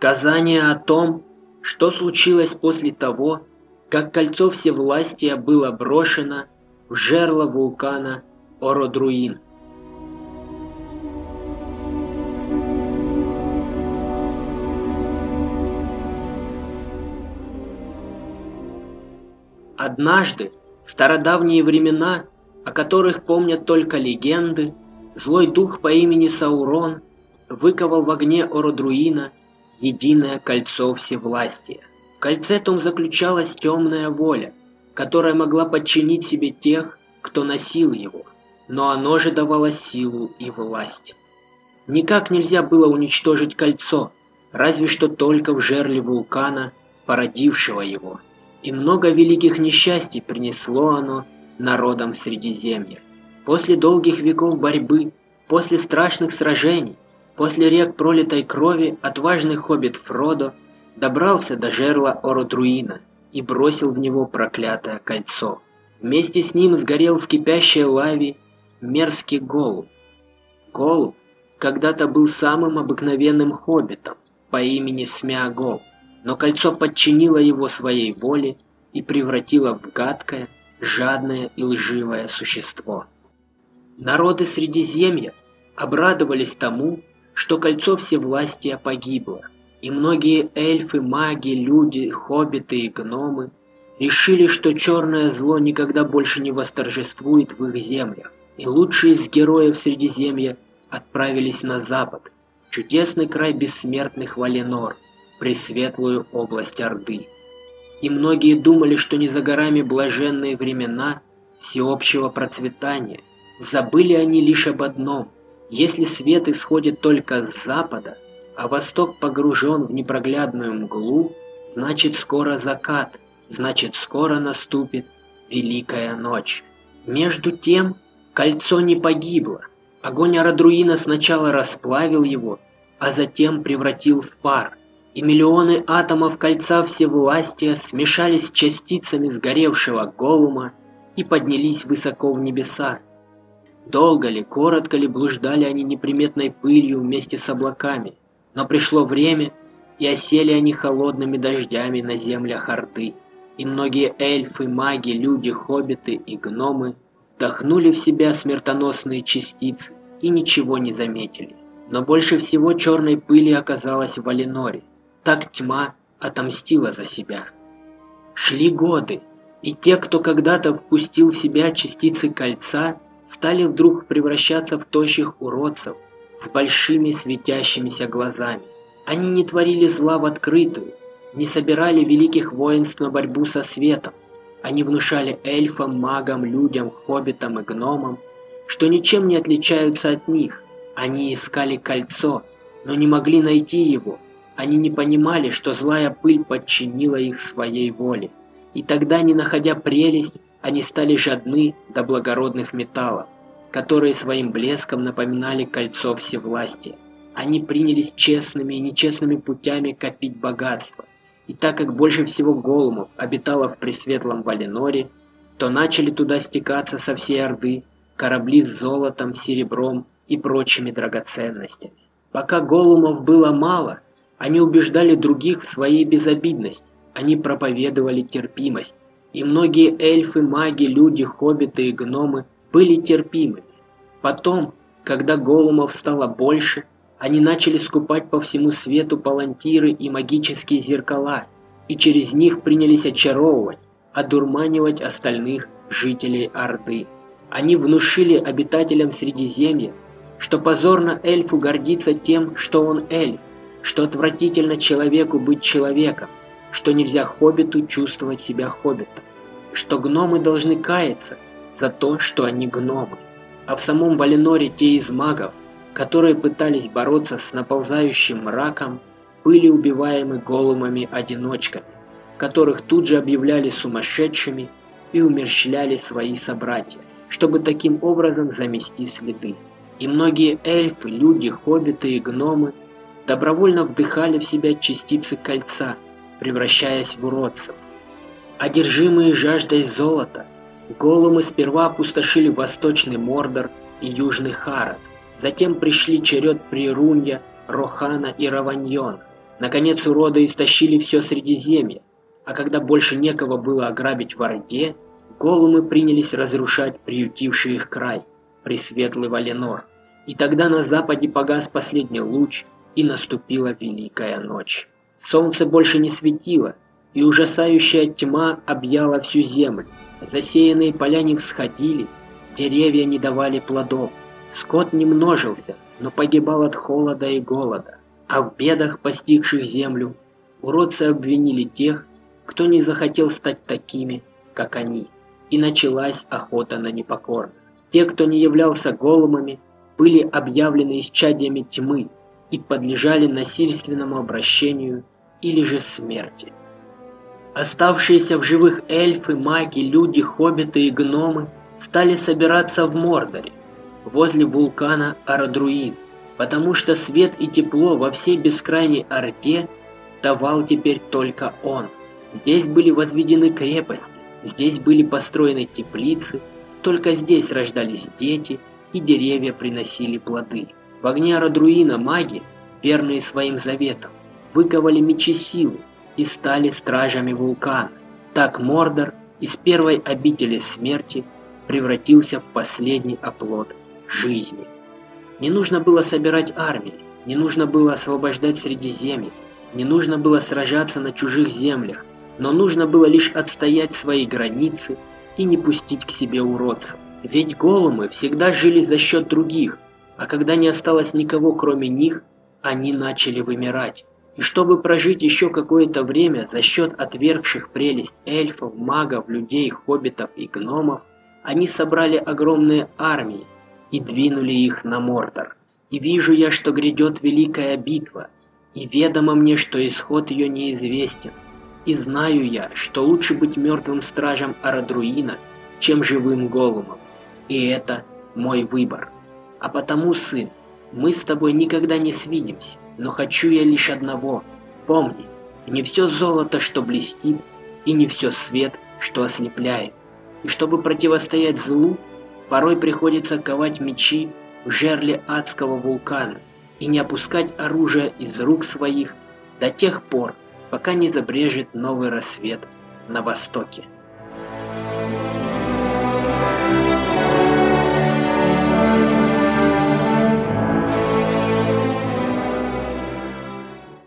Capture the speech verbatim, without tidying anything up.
Сказание о том, что случилось после того, как кольцо всевластия было брошено в жерло вулкана Ородруин. Однажды, в стародавние времена, о которых помнят только легенды, злой дух по имени Саурон выковал в огне Ородруина единое кольцо всевластия. В кольце том заключалась темная воля, которая могла подчинить себе тех, кто носил его, но оно же давало силу и власть. Никак нельзя было уничтожить кольцо, разве что только в жерле вулкана, породившего его. И много великих несчастий принесло оно народам Средиземья. После долгих веков борьбы, после страшных сражений, после рек пролитой крови отважный хоббит Фродо добрался до жерла Ородруина и бросил в него проклятое кольцо. Вместе с ним сгорел в кипящей лаве мерзкий Голлум. Голлум когда-то был самым обыкновенным хоббитом по имени Смеагол, но кольцо подчинило его своей воле и превратило в гадкое, жадное и лживое существо. Народы Средиземья обрадовались тому, что кольцо всевластия погибло, и многие эльфы, маги, люди, хоббиты и гномы решили, что черное зло никогда больше не восторжествует в их землях, и лучшие из героев Средиземья отправились на запад, в чудесный край бессмертных Валенор, пресветлую область Орды. И многие думали, что не за горами блаженные времена всеобщего процветания. Забыли они лишь об одном: если свет исходит только с запада, а восток погружен в непроглядную мглу, значит скоро закат, значит скоро наступит великая ночь. Между тем кольцо не погибло. Огонь Ородруина сначала расплавил его, а затем превратил в пар, и миллионы атомов кольца всевластия смешались с частицами сгоревшего Голлума и поднялись высоко в небеса. Долго ли, коротко ли блуждали они неприметной пылью вместе с облаками, но пришло время, и осели они холодными дождями на землях Орды, и многие эльфы, маги, люди, хоббиты и гномы вдохнули в себя смертоносные частицы и ничего не заметили. Но больше всего черной пыли оказалось в Валеноре. Так тьма отомстила за себя. Шли годы, и те, кто когда-то впустил в себя частицы кольца, стали вдруг превращаться в тощих уродцев с большими светящимися глазами. Они не творили зла в открытую, не собирали великих воинств на борьбу со светом. Они внушали эльфам, магам, людям, хоббитам и гномам, что ничем не отличаются от них. Они искали кольцо, но не могли найти его. Они не понимали, что злая пыль подчинила их своей воле. И тогда, не находя прелесть, они стали жадны до благородных металлов, которые своим блеском напоминали кольцо всевластия. Они принялись честными и нечестными путями копить богатство. И так как больше всего голлумов обитало в пресветлом Валеноре, то начали туда стекаться со всей Орды корабли с золотом, серебром и прочими драгоценностями. Пока голлумов было мало, они убеждали других в своей безобидности, они проповедовали терпимость. И многие эльфы, маги, люди, хоббиты и гномы были терпимыми. Потом, когда голлумов стало больше, они начали скупать по всему свету палантиры и магические зеркала, и через них принялись очаровывать, одурманивать остальных жителей Орды. Они внушили обитателям Средиземья, что позорно эльфу гордиться тем, что он эльф, что отвратительно человеку быть человеком, что нельзя хоббиту чувствовать себя хоббитом, что гномы должны каяться за то, что они гномы. А в самом Валеноре те из магов, которые пытались бороться с наползающим мраком, были убиваемы голлумами-одиночками, которых тут же объявляли сумасшедшими и умерщвляли свои собратья, чтобы таким образом замести следы. И многие эльфы, люди, хоббиты и гномы добровольно вдыхали в себя частицы кольца, превращаясь в уродцев. Одержимые жаждой золота, голлумы сперва опустошили восточный Мордор и южный Харад. Затем пришли черед Прирунья, Рохана и Раваньона. Наконец уроды истощили все Средиземье, а когда больше некого было ограбить в Орде, голумы принялись разрушать приютивший их край, пресветлый Валенор. И тогда на западе погас последний луч, и наступила великая ночь. Солнце больше не светило, и ужасающая тьма объяла всю землю. Засеянные поля не всходили, деревья не давали плодов. Скот не множился, но погибал от холода и голода. А в бедах, постигших землю, уродцы обвинили тех, кто не захотел стать такими, как они. И началась охота на непокорных. Те, кто не являлся голумами, были объявлены исчадьями тьмы и подлежали насильственному обращению или же смерти. Оставшиеся в живых эльфы, маги, люди, хоббиты и гномы стали собираться в Мордоре, возле вулкана Оrodruin, потому что свет и тепло во всей бескрайней Орде давал теперь только он. Здесь были возведены крепости, здесь были построены теплицы, только здесь рождались дети, и деревья приносили плоды. В огне Оrodruина маги, верные своим заветам, выковали мечи силы и стали стражами вулкана. Так Мордор из первой обители смерти превратился в последний оплот жизни. Не нужно было собирать армии, не нужно было освобождать Средиземье, не нужно было сражаться на чужих землях, но нужно было лишь отстоять свои границы и не пустить к себе уродцев. Ведь голумы всегда жили за счет других, а когда не осталось никого кроме них, они начали вымирать. И чтобы прожить еще какое-то время за счет отвергших прелесть эльфов, магов, людей, хоббитов и гномов, они собрали огромные армии и двинули их на Мордор. И вижу я, что грядет великая битва, и ведомо мне, что исход ее неизвестен. И знаю я, что лучше быть мертвым стражем Оrodruина, чем живым голумом. И это мой выбор. А потому, сын, мы с тобой никогда не свидимся, но хочу я лишь одного. Помни, не все золото, что блестит, и не все свет, что ослепляет. И чтобы противостоять злу, порой приходится ковать мечи в жерле адского вулкана и не опускать оружие из рук своих до тех пор, пока не забрежет новый рассвет на востоке.